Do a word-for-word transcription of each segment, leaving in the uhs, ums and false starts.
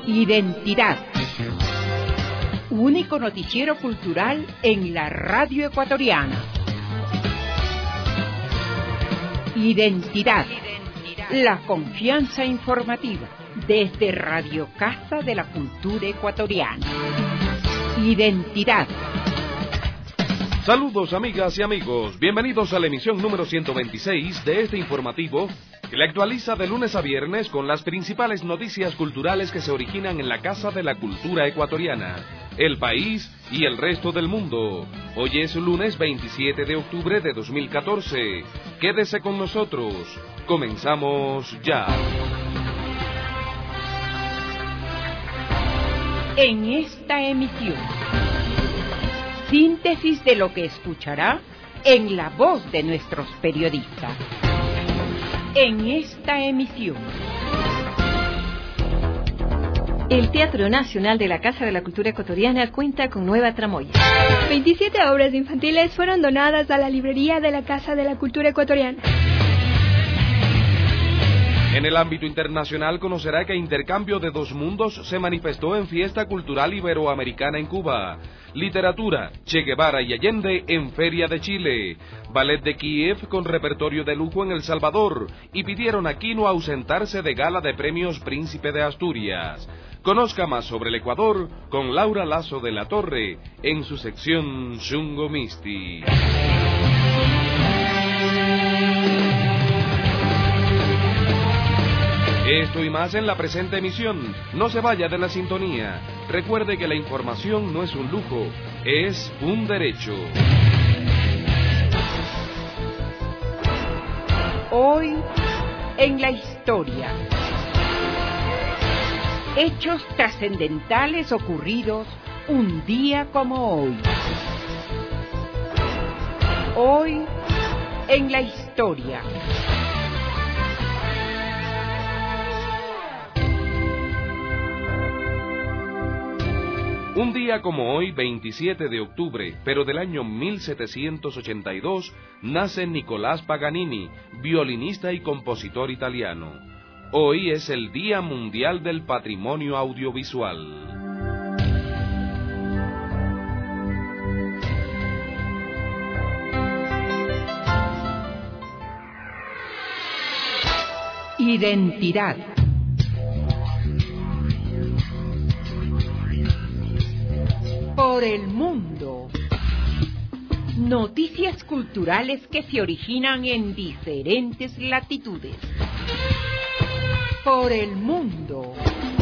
Identidad. Único noticiero cultural en la radio ecuatoriana. Identidad. La confianza informativa desde Radio Casa de la Cultura Ecuatoriana. Identidad. Saludos amigas y amigos, bienvenidos a la emisión número ciento veintiséis de este informativo que le actualiza de lunes a viernes con las principales noticias culturales que se originan en la Casa de la Cultura Ecuatoriana, el país y el resto del mundo. Hoy es lunes veintisiete de octubre de dos mil catorce. Quédese con nosotros. Comenzamos ya. En esta emisión, síntesis de lo que escuchará en la voz de nuestros periodistas. En esta emisión, el Teatro Nacional de la Casa de la Cultura Ecuatoriana cuenta con nueva tramoya. veintisiete obras infantiles fueron donadas a la librería de la Casa de la Cultura Ecuatoriana. En el ámbito internacional conocerá que Intercambio de Dos Mundos se manifestó en Fiesta Cultural Iberoamericana en Cuba. Literatura, Che Guevara y Allende en Feria de Chile. Ballet de Kiev con repertorio de lujo en El Salvador. Y pidieron a Quino ausentarse de gala de premios Príncipe de Asturias. Conozca más sobre el Ecuador con Laura Lazo de la Torre en su sección Xungo Misti. Esto y más en la presente emisión. No se vaya de la sintonía. Recuerde que la información no es un lujo, es un derecho. Hoy en la historia. Hechos trascendentales ocurridos un día como hoy. Hoy en la historia. Un día como hoy, veintisiete de octubre, pero del año mil setecientos ochenta y dos, nace Nicolás Paganini, violinista y compositor italiano. Hoy es el Día Mundial del Patrimonio Audiovisual. Identidad. Por el mundo. Noticias culturales que se originan en diferentes latitudes. Por el mundo.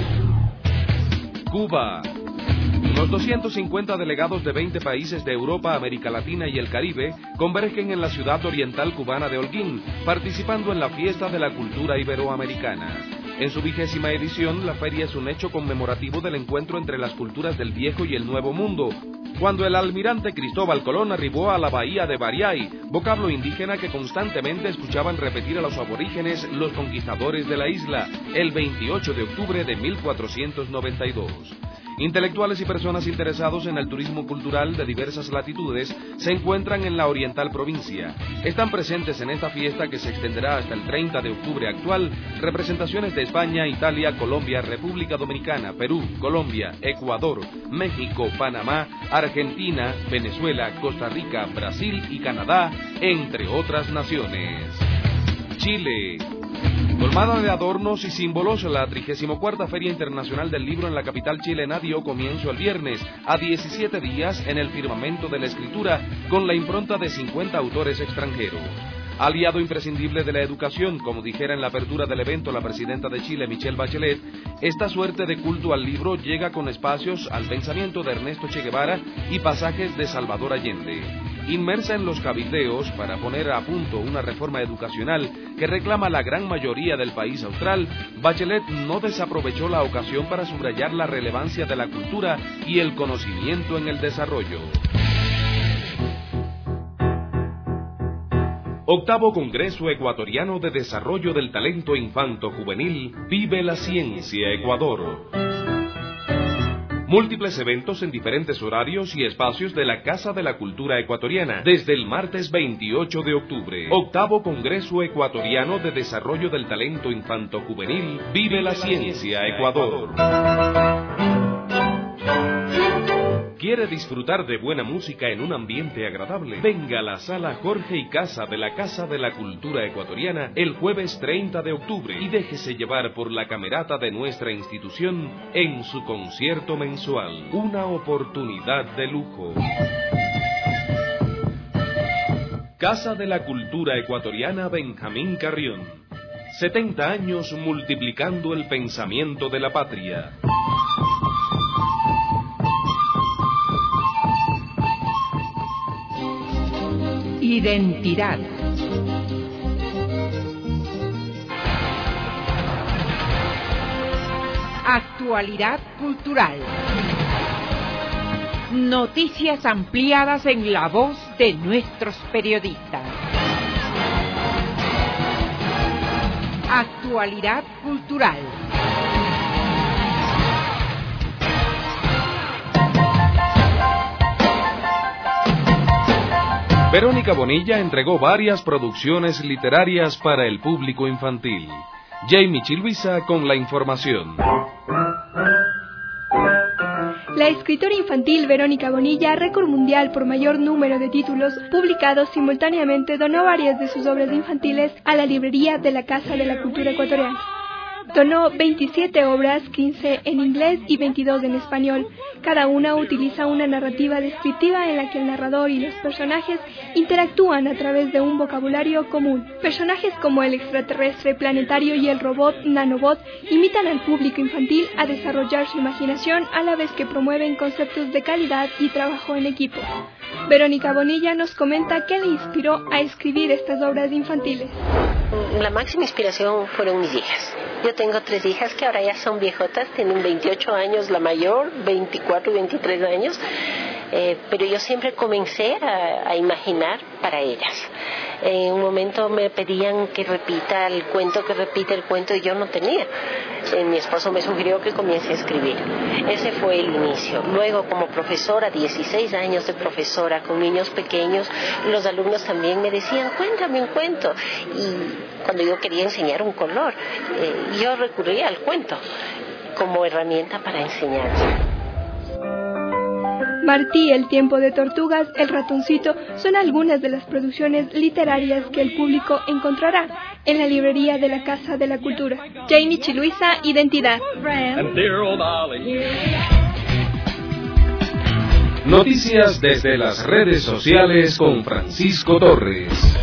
Cuba. Unos doscientos cincuenta delegados de veinte países de Europa, América Latina y el Caribe convergen en la ciudad oriental cubana de Holguín, participando en la Fiesta de la Cultura Iberoamericana. En su vigésima edición, la feria es un hecho conmemorativo del encuentro entre las culturas del Viejo y el Nuevo Mundo, cuando el almirante Cristóbal Colón arribó a la bahía de Bariay, vocablo indígena que constantemente escuchaban repetir a los aborígenes los conquistadores de la isla, el veintiocho de octubre de mil cuatrocientos noventa y dos. Intelectuales y personas interesados en el turismo cultural de diversas latitudes se encuentran en la oriental provincia. Están presentes en esta fiesta que se extenderá hasta el treinta de octubre actual representaciones de España, Italia, Colombia, República Dominicana, Perú, Colombia, Ecuador, México, Panamá, Argentina, Venezuela, Costa Rica, Brasil y Canadá, entre otras naciones. Chile. Colmada de adornos y símbolos, la trigésima cuarta Feria Internacional del Libro en la capital chilena dio comienzo el viernes, a diecisiete días en el firmamento de la escritura, con la impronta de cincuenta autores extranjeros. Aliado imprescindible de la educación, como dijera en la apertura del evento la presidenta de Chile, Michelle Bachelet, esta suerte de culto al libro llega con espacios al pensamiento de Ernesto Che Guevara y pasajes de Salvador Allende. Inmersa en los cabildeos para poner a punto una reforma educacional que reclama la gran mayoría del país austral, Bachelet no desaprovechó la ocasión para subrayar la relevancia de la cultura y el conocimiento en el desarrollo. Octavo Congreso Ecuatoriano de Desarrollo del Talento Infanto Juvenil, Vive la Ciencia Ecuador. Múltiples eventos en diferentes horarios y espacios de la Casa de la Cultura Ecuatoriana, desde el martes veintiocho de octubre. Octavo Congreso Ecuatoriano de Desarrollo del Talento Infanto-Juvenil, Vive la Ciencia, Ecuador. ¿Quiere disfrutar de buena música en un ambiente agradable? Venga a la Sala Jorge y Casa de la Casa de la Cultura Ecuatoriana el jueves treinta de octubre y déjese llevar por la camerata de nuestra institución en su concierto mensual. Una oportunidad de lujo. Casa de la Cultura Ecuatoriana Benjamín Carrión. setenta años multiplicando el pensamiento de la patria. Identidad. Actualidad cultural. Noticias ampliadas en la voz de nuestros periodistas. Actualidad cultural. Verónica Bonilla entregó varias producciones literarias para el público infantil. Jamie Chiluisa con la información. La escritora infantil Verónica Bonilla, récord mundial por mayor número de títulos publicados simultáneamente, donó varias de sus obras infantiles a la librería de la Casa de la Cultura Ecuatoriana. Donó veintisiete obras, quince en inglés y veintidós en español. Cada una utiliza una narrativa descriptiva en la que el narrador y los personajes interactúan a través de un vocabulario común. Personajes como el extraterrestre planetario y el robot nanobot invitan al público infantil a desarrollar su imaginación a la vez que promueven conceptos de calidad y trabajo en equipo. Verónica Bonilla nos comenta qué le inspiró a escribir estas obras infantiles. La máxima inspiración fueron mis hijas. Yo tengo tres hijas que ahora ya son viejotas, tienen veintiocho años la mayor, veinticuatro y veintitrés años, eh, pero yo siempre comencé a, a imaginar para ellas. En un momento me pedían que repita el cuento, que repita el cuento, y yo no tenía. Eh, mi esposo me sugirió que comience a escribir. Ese fue el inicio. Luego, como profesora, dieciséis años de profesora con niños pequeños, los alumnos también me decían, cuéntame un cuento. Y cuando yo quería enseñar un color, eh, yo recurría al cuento como herramienta para enseñar. Martí, El tiempo de tortugas, El ratoncito son algunas de las producciones literarias que el público encontrará en la librería de la Casa de la Cultura. Jamie Chiluisa, Identidad. Noticias desde las redes sociales con Francisco Torres.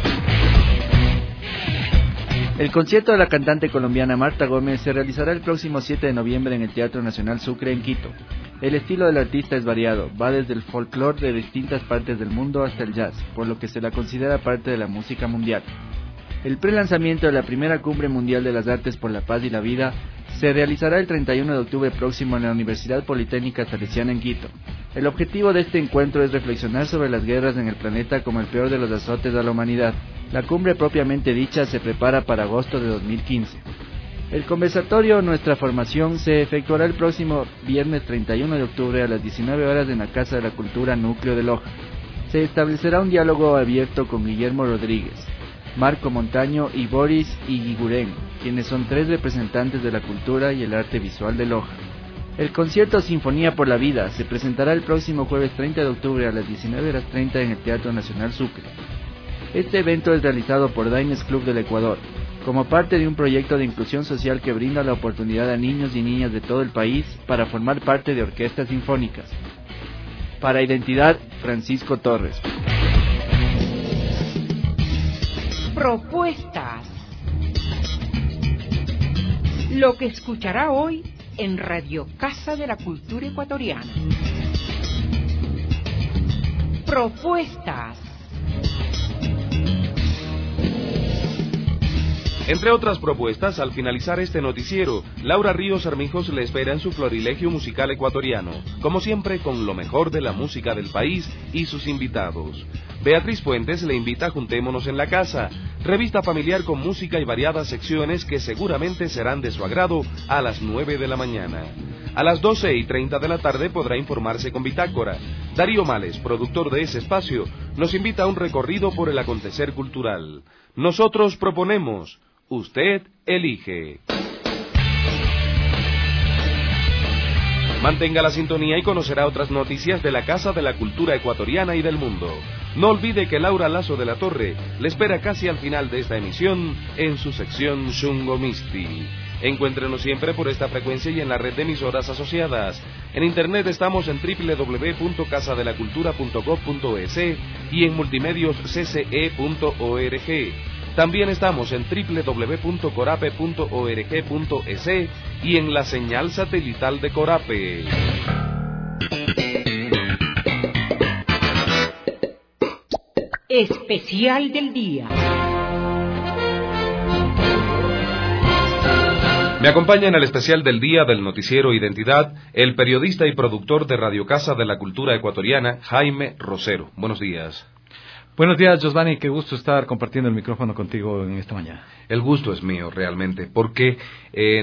El concierto de la cantante colombiana Marta Gómez se realizará el próximo siete de noviembre en el Teatro Nacional Sucre en Quito. El estilo del artista es variado, va desde el folclore de distintas partes del mundo hasta el jazz, por lo que se la considera parte de la música mundial. El prelanzamiento de la primera Cumbre Mundial de las Artes por la Paz y la Vida se realizará el treinta y uno de octubre próximo en la Universidad Politécnica Salesiana en Quito. El objetivo de este encuentro es reflexionar sobre las guerras en el planeta como el peor de los azotes a la humanidad. La cumbre propiamente dicha se prepara para agosto de dos mil quince. El conversatorio Nuestra Formación se efectuará el próximo viernes treinta y uno de octubre a las diecinueve horas en la Casa de la Cultura Núcleo de Loja. Se establecerá un diálogo abierto con Guillermo Rodríguez, Marco Montaño y Boris Iguiguren, quienes son tres representantes de la cultura y el arte visual de Loja. El concierto Sinfonía por la Vida se presentará el próximo jueves treinta de octubre a las diecinueve horas treinta en el Teatro Nacional Sucre. Este evento es realizado por Diners Club del Ecuador, como parte de un proyecto de inclusión social que brinda la oportunidad a niños y niñas de todo el país para formar parte de orquestas sinfónicas. Para Identidad, Francisco Torres. Propuestas. Lo que escuchará hoy en Radio Casa de la Cultura Ecuatoriana. Propuestas. Entre otras propuestas, al finalizar este noticiero, Laura Ríos Armijos le espera en su florilegio musical ecuatoriano, como siempre con lo mejor de la música del país y sus invitados. Beatriz Fuentes le invita a Juntémonos en la Casa, revista familiar con música y variadas secciones que seguramente serán de su agrado a las nueve de la mañana. A las doce y treinta de la tarde podrá informarse con Bitácora. Darío Males, productor de ese espacio, nos invita a un recorrido por el acontecer cultural. Nosotros proponemos, usted elige. Mantenga la sintonía y conocerá otras noticias de la Casa de la Cultura Ecuatoriana y del mundo. No olvide que Laura Lazo de la Torre le espera casi al final de esta emisión en su sección Shungo Misti. Encuéntrenos siempre por esta frecuencia y en la red de emisoras asociadas. En internet estamos en doble u doble u doble u punto casa de la cultura punto gob punto es y en multimedios c c e punto org. También estamos en doble u doble u doble u punto corape punto org punto es y en la señal satelital de Corape. Especial del día. Me acompaña en el especial del día del noticiero Identidad el periodista y productor de Radio Casa de la Cultura Ecuatoriana, Jaime Rosero. Buenos días. Buenos días, Josvani, qué gusto estar compartiendo el micrófono contigo en esta mañana. El gusto es mío, realmente, porque eh,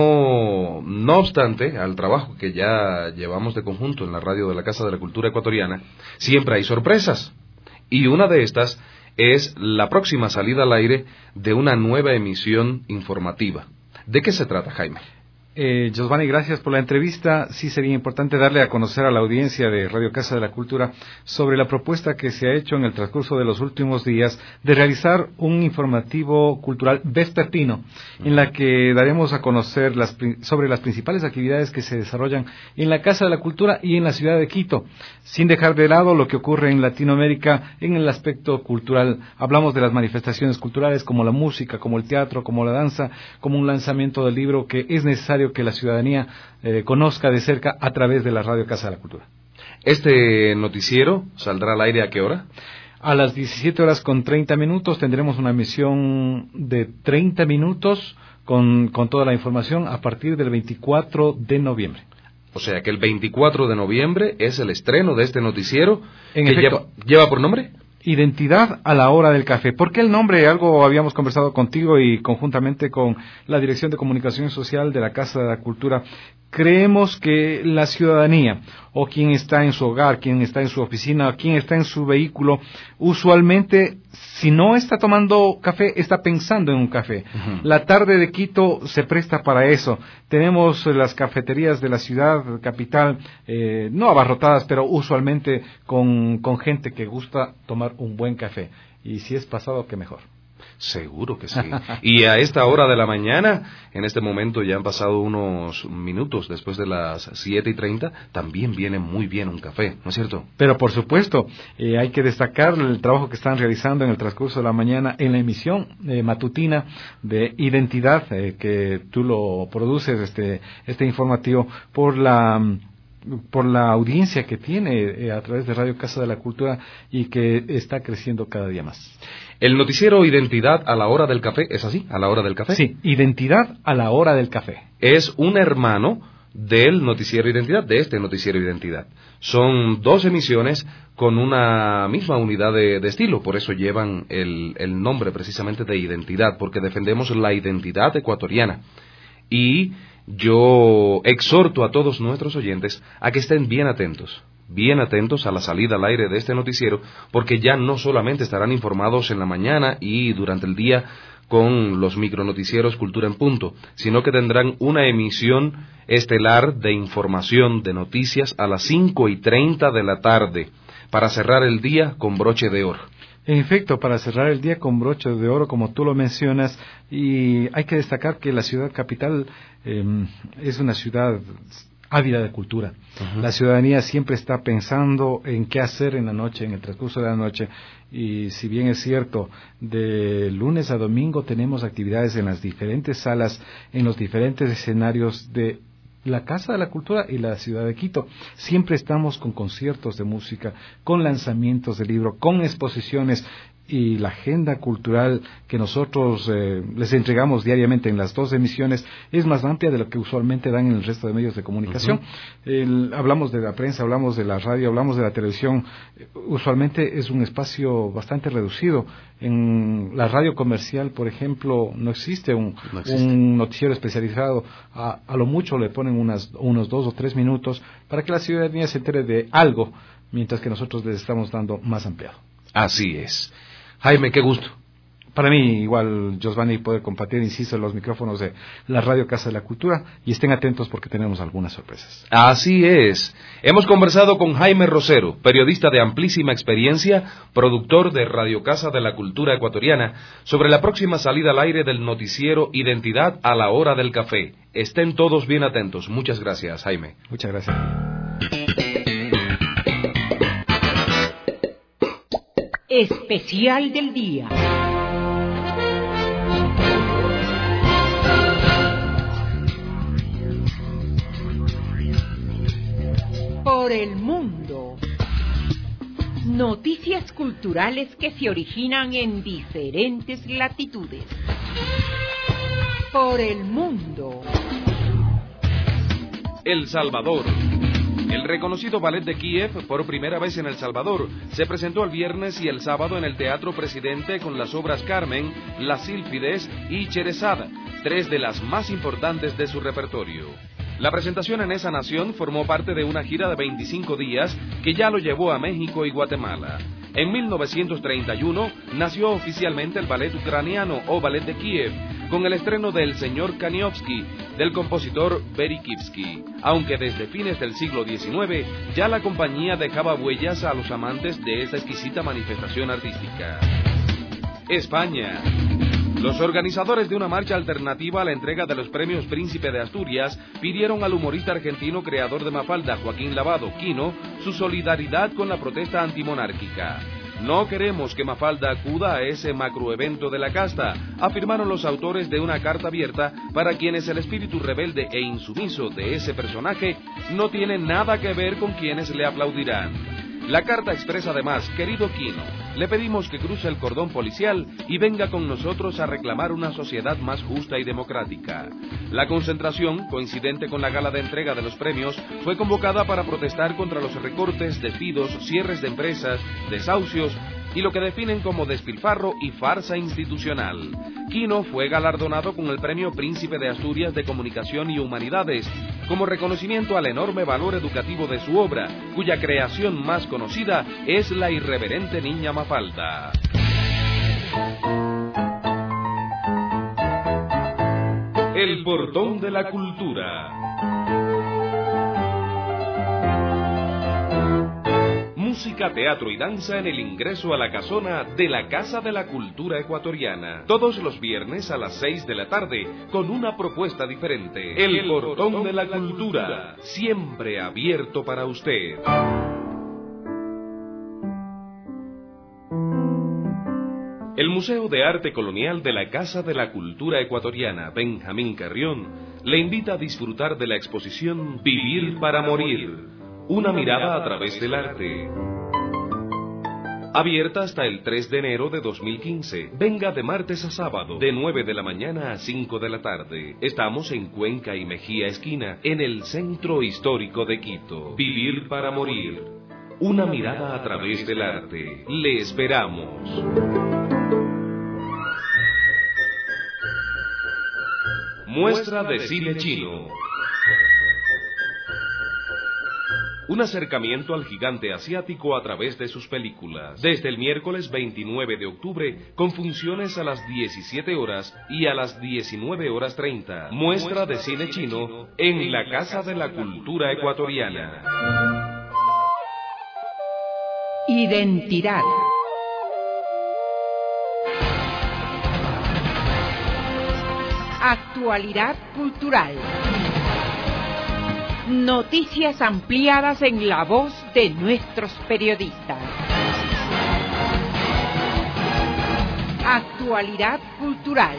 no, no obstante al trabajo que ya llevamos de conjunto en la radio de la Casa de la Cultura Ecuatoriana, siempre hay sorpresas. Y una de estas es la próxima salida al aire de una nueva emisión informativa. ¿De qué se trata, Jaime? Eh, Josvani, gracias por la entrevista. Sí sería importante darle a conocer a la audiencia de Radio Casa de la Cultura sobre la propuesta que se ha hecho en el transcurso de los últimos días de realizar un informativo cultural vespertino, en la que daremos a conocer las, sobre las principales actividades que se desarrollan en la Casa de la Cultura y en la ciudad de Quito, sin dejar de lado lo que ocurre en Latinoamérica en el aspecto cultural. Hablamos de las manifestaciones culturales como la música, como el teatro, como la danza, como un lanzamiento del libro que es necesario que la ciudadanía eh, conozca de cerca a través de la Radio Casa de la Cultura. ¿Este noticiero saldrá al aire a qué hora? A las diecisiete horas con treinta minutos tendremos una emisión de treinta minutos con, con toda la información a partir del veinticuatro de noviembre. O sea que el veinticuatro de noviembre es el estreno de este noticiero en que efecto, lleva, lleva por nombre Identidad a la hora del café. ¿Por qué el nombre? Algo habíamos conversado contigo y conjuntamente con la Dirección de Comunicación Social de la Casa de la Cultura. Creemos que la ciudadanía, o quien está en su hogar, quien está en su oficina, o quien está en su vehículo, usualmente, si no está tomando café, está pensando en un café. Uh-huh. La tarde de Quito se presta para eso. Tenemos las cafeterías de la ciudad capital, eh, no abarrotadas, pero usualmente con, con gente que gusta tomar un buen café. Y si es pasado, qué mejor. Seguro que sí. Y a esta hora de la mañana, en este momento ya han pasado unos minutos después de las siete y treinta, también viene muy bien un café, ¿no es cierto? Pero por supuesto, eh, hay que destacar el trabajo que están realizando en el transcurso de la mañana en la emisión eh, matutina de Identidad, eh, que tú lo produces, este, este informativo, por la... por la audiencia que tiene eh, a través de Radio Casa de la Cultura y que está creciendo cada día más. El noticiero Identidad a la hora del café, ¿es así? ¿A la hora del café? Sí, Identidad a la hora del café. Es un hermano del noticiero Identidad, de este noticiero Identidad. Son dos emisiones con una misma unidad de, de estilo, por eso llevan el, el nombre precisamente de Identidad, porque defendemos la identidad ecuatoriana. Y yo exhorto a todos nuestros oyentes a que estén bien atentos, bien atentos a la salida al aire de este noticiero, porque ya no solamente estarán informados en la mañana y durante el día con los micronoticieros Cultura en Punto, sino que tendrán una emisión estelar de información, de noticias a las cinco y treinta de la tarde, para cerrar el día con broche de oro. En efecto, para cerrar el día con broche de oro, como tú lo mencionas, y hay que destacar que la ciudad capital eh, es una ciudad ávida de cultura. Uh-huh. La ciudadanía siempre está pensando en qué hacer en la noche, en el transcurso de la noche, y si bien es cierto, de lunes a domingo tenemos actividades en las diferentes salas, en los diferentes escenarios de la Casa de la Cultura y la ciudad de Quito. Siempre estamos con conciertos de música, con lanzamientos de libro, con exposiciones, y la agenda cultural que nosotros eh, les entregamos diariamente en las dos emisiones es más amplia de lo que usualmente dan en el resto de medios de comunicación. Uh-huh. El, hablamos de la prensa, hablamos de la radio, hablamos de la televisión. Usualmente es un espacio bastante reducido. En la radio comercial, por ejemplo, no existe un, no existe. un noticiero especializado. A, a lo mucho le ponen unas, unos dos o tres minutos para que la ciudadanía se entere de algo, mientras que nosotros les estamos dando más ampliado. Así es. Jaime, qué gusto. Para mí, igual, Josvani, poder compartir, insisto, los micrófonos de la Radio Casa de la Cultura, y estén atentos porque tenemos algunas sorpresas. Así es. Hemos conversado con Jaime Rosero, periodista de amplísima experiencia, productor de Radio Casa de la Cultura Ecuatoriana, sobre la próxima salida al aire del noticiero Identidad a la hora del café. Estén todos bien atentos. Muchas gracias, Jaime. Muchas gracias. Especial del día. Por el mundo. Noticias culturales que se originan en diferentes latitudes. Por el mundo. El Salvador. El reconocido ballet de Kiev, por primera vez en El Salvador, se presentó el viernes y el sábado en el Teatro Presidente con las obras Carmen, Las Sílfides y Cherezada, tres de las más importantes de su repertorio. La presentación en esa nación formó parte de una gira de veinticinco días que ya lo llevó a México y Guatemala. En mil novecientos treinta y uno nació oficialmente el ballet ucraniano o ballet de Kiev, con el estreno de El señor Kaniowski, del compositor Berikivsky, aunque desde fines del siglo diecinueve ya la compañía dejaba huellas a los amantes de esta exquisita manifestación artística. España. Los organizadores de una marcha alternativa a la entrega de los premios Príncipe de Asturias pidieron al humorista argentino creador de Mafalda, Joaquín Lavado, Quino, su solidaridad con la protesta antimonárquica. No queremos que Mafalda acuda a ese macroevento de la casta, afirmaron los autores de una carta abierta para quienes el espíritu rebelde e insumiso de ese personaje no tiene nada que ver con quienes le aplaudirán. La carta expresa además: querido Quino, le pedimos que cruce el cordón policial y venga con nosotros a reclamar una sociedad más justa y democrática. La concentración, coincidente con la gala de entrega de los premios, fue convocada para protestar contra los recortes, despidos, cierres de empresas, desahucios y lo que definen como despilfarro y farsa institucional. Quino fue galardonado con el Premio Príncipe de Asturias de Comunicación y Humanidades, como reconocimiento al enorme valor educativo de su obra, cuya creación más conocida es La irreverente niña Mafalda. El portón de la cultura. Música, teatro y danza en el ingreso a la casona de la Casa de la Cultura Ecuatoriana. Todos los viernes a las seis de la tarde, con una propuesta diferente. El, el portón, portón de la, de la cultura, cultura, siempre abierto para usted. El Museo de Arte Colonial de la Casa de la Cultura Ecuatoriana, Benjamín Carrión, le invita a disfrutar de la exposición Vivir para Morir. Una mirada a través del arte. Abierta hasta el tres de enero de dos mil quince. Venga de martes a sábado, de nueve de la mañana a cinco de la tarde. Estamos en Cuenca y Mejía esquina, en el centro histórico de Quito. Vivir para morir. Una mirada a través del arte. Le esperamos. Muestra de cine chino. Un acercamiento al gigante asiático a través de sus películas. Desde el miércoles veintinueve de octubre, con funciones a las diecisiete horas y a las diecinueve horas treinta. Muestra de cine chino en la Casa de la Cultura Ecuatoriana. Identidad. Actualidad cultural. Noticias ampliadas en la voz de nuestros periodistas. Actualidad cultural.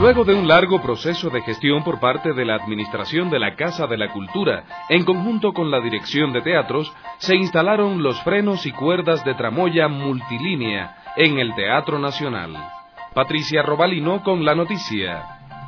Luego de un largo proceso de gestión por parte de la Administración de la Casa de la Cultura, en conjunto con la Dirección de Teatros, se instalaron los frenos y cuerdas de tramoya multilínea en el Teatro Nacional. Patricia Robalino con la noticia.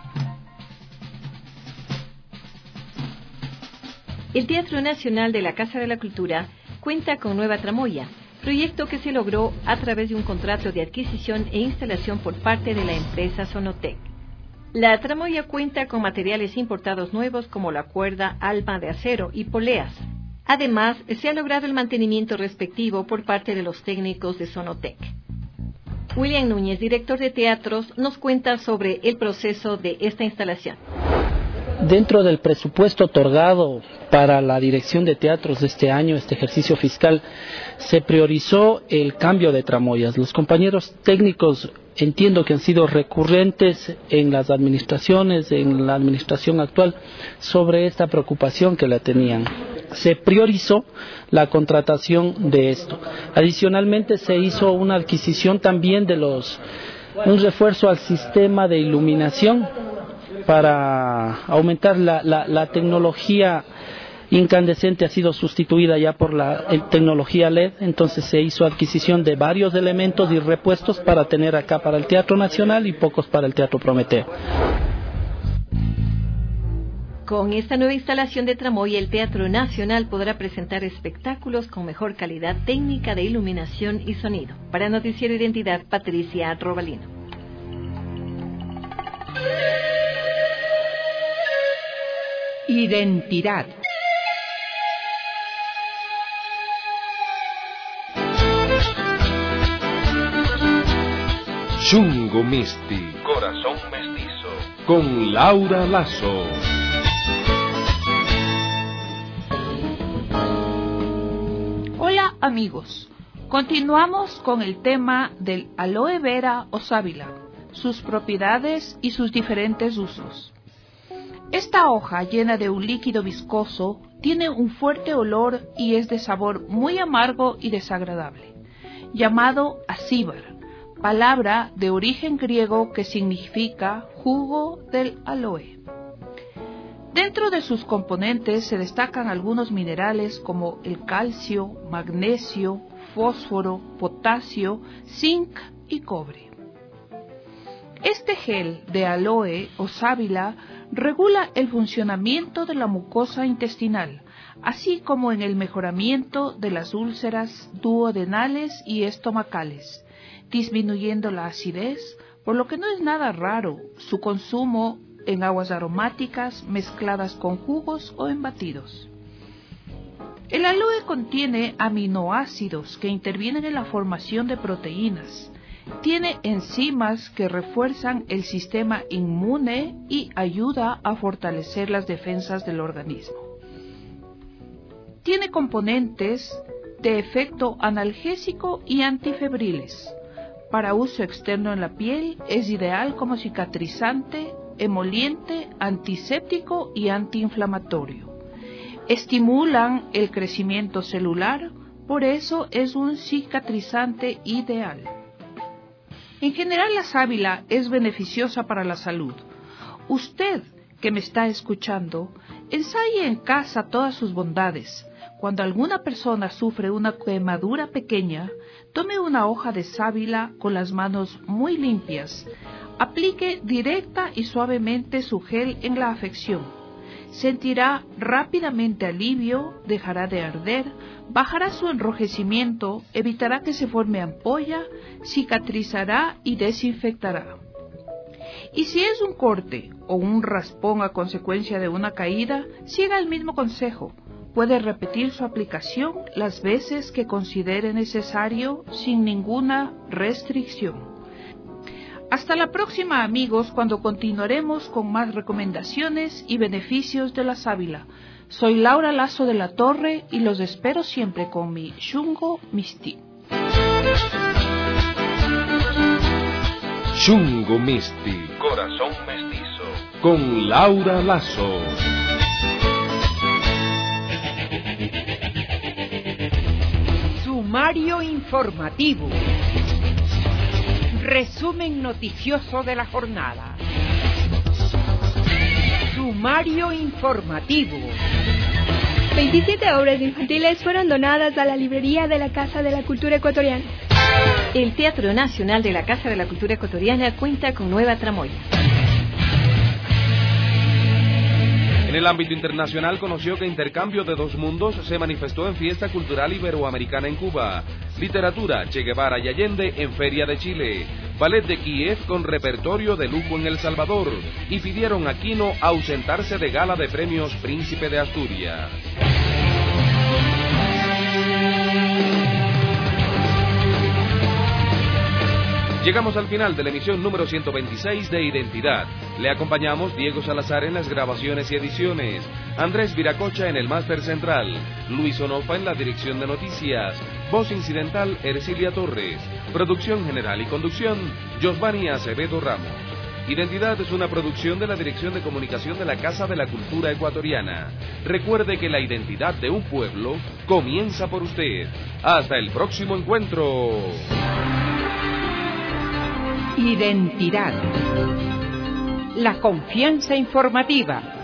El Teatro Nacional de la Casa de la Cultura cuenta con nueva tramoya, proyecto que se logró a través de un contrato de adquisición e instalación por parte de la empresa Sonotec. La tramoya cuenta con materiales importados nuevos como la cuerda alma de acero y poleas. Además, se ha logrado el mantenimiento respectivo por parte de los técnicos de Sonotec. William Núñez, director de teatros, nos cuenta sobre el proceso de esta instalación. Dentro del presupuesto otorgado para la dirección de teatros de este año, este ejercicio fiscal, se priorizó el cambio de tramoyas. Los compañeros técnicos entiendo que han sido recurrentes en las administraciones, en la administración actual, sobre esta preocupación que la tenían. Se priorizó la contratación de esto. Adicionalmente se hizo una adquisición también de los, un refuerzo al sistema de iluminación para aumentar la, la, la tecnología incandescente. Ha sido sustituida ya por la tecnología L E D, entonces se hizo adquisición de varios elementos y repuestos para tener acá para el Teatro Nacional y pocos para el Teatro Prometeo. Con esta nueva instalación de tramoya, el Teatro Nacional podrá presentar espectáculos con mejor calidad técnica de iluminación y sonido. Para Noticiero Identidad, Patricia Robalino. Identidad. Xungo Misti, Corazón Mestizo, con Laura Lazo. Hola amigos, continuamos con el tema del aloe vera o sábila, sus propiedades y sus diferentes usos. Esta hoja llena de un líquido viscoso tiene un fuerte olor y es de sabor muy amargo y desagradable, llamado acíbar, palabra de origen griego que significa jugo del aloe. Dentro de sus componentes se destacan algunos minerales como el calcio, magnesio, fósforo, potasio, zinc y cobre. Este gel de aloe o sábila regula el funcionamiento de la mucosa intestinal, así como en el mejoramiento de las úlceras duodenales y estomacales, disminuyendo la acidez, por lo que no es nada raro su consumo en aguas aromáticas mezcladas con jugos o en batidos. El aloe contiene aminoácidos que intervienen en la formación de proteínas. Tiene enzimas que refuerzan el sistema inmune y ayuda a fortalecer las defensas del organismo. Tiene componentes de efecto analgésico y antifebriles. Para uso externo en la piel es ideal como cicatrizante, emoliente, antiséptico y antiinflamatorio. Estimulan el crecimiento celular, por eso es un cicatrizante ideal. En general, la sábila es beneficiosa para la salud. Usted, que me está escuchando, ensaye en casa todas sus bondades. Cuando alguna persona sufre una quemadura pequeña, tome una hoja de sábila con las manos muy limpias. Aplique directa y suavemente su gel en la afección. Sentirá rápidamente alivio, dejará de arder, bajará su enrojecimiento, evitará que se forme ampolla, cicatrizará y desinfectará. Y si es un corte o un raspón a consecuencia de una caída, siga el mismo consejo. Puede repetir su aplicación las veces que considere necesario sin ninguna restricción. Hasta la próxima, amigos, cuando continuaremos con más recomendaciones y beneficios de la sábila. Soy Laura Lazo de la Torre y los espero siempre con mi Xungo Misti. Xungo Misti, Corazón Mestizo, con Laura Lazo. Sumario informativo. Resumen noticioso de la jornada. Sumario informativo. veintisiete obras infantiles fueron donadas a la librería de la Casa de la Cultura Ecuatoriana. El Teatro Nacional de la Casa de la Cultura Ecuatoriana cuenta con nueva tramoya. En el ámbito internacional conoció que Intercambio de Dos Mundos se manifestó en Fiesta Cultural Iberoamericana en Cuba. Literatura, Che Guevara y Allende en Feria de Chile. Ballet de Kiev con repertorio de lujo en El Salvador. Y pidieron a Aquino ausentarse de gala de premios Príncipe de Asturias. Llegamos al final de la emisión número ciento veintiséis de Identidad. Le acompañamos Diego Salazar en las grabaciones y ediciones, Andrés Viracocha en el máster central, Luis Onofa en la dirección de noticias, voz incidental Ercilia Torres, producción general y conducción Josvani Acevedo Ramos. Identidad es una producción de la Dirección de Comunicación de la Casa de la Cultura Ecuatoriana. Recuerde que la identidad de un pueblo comienza por usted. Hasta el próximo encuentro. Identidad. La confianza informativa.